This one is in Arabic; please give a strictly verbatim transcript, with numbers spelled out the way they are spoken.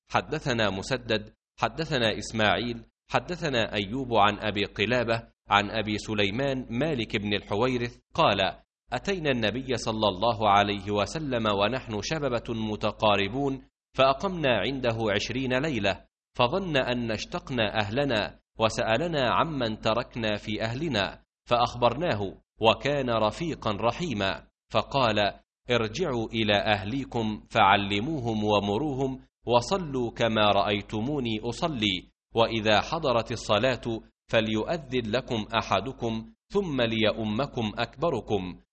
حدثنا مسدد حدثنا إسماعيل حدثنا أيوب عن أبي قلابة عن أبي سليمان مالك بن الحويرث قال: أتينا النبي صلى الله عليه وسلم ونحن شببة متقاربون، فأقمنا عنده عشرين ليلة، فظن أن اشتقنا أهلنا، وسألنا عمن تركنا في أهلنا، فأخبرناه، وكان رفيقا رحيما، فقال: ارجعوا إلى أهليكم فعلموهم ومروهم، وصلوا كما رأيتموني أصلي، وإذا حضرت الصلاة فليؤذن لكم أحدكم ثم ليؤمكم أكبركم،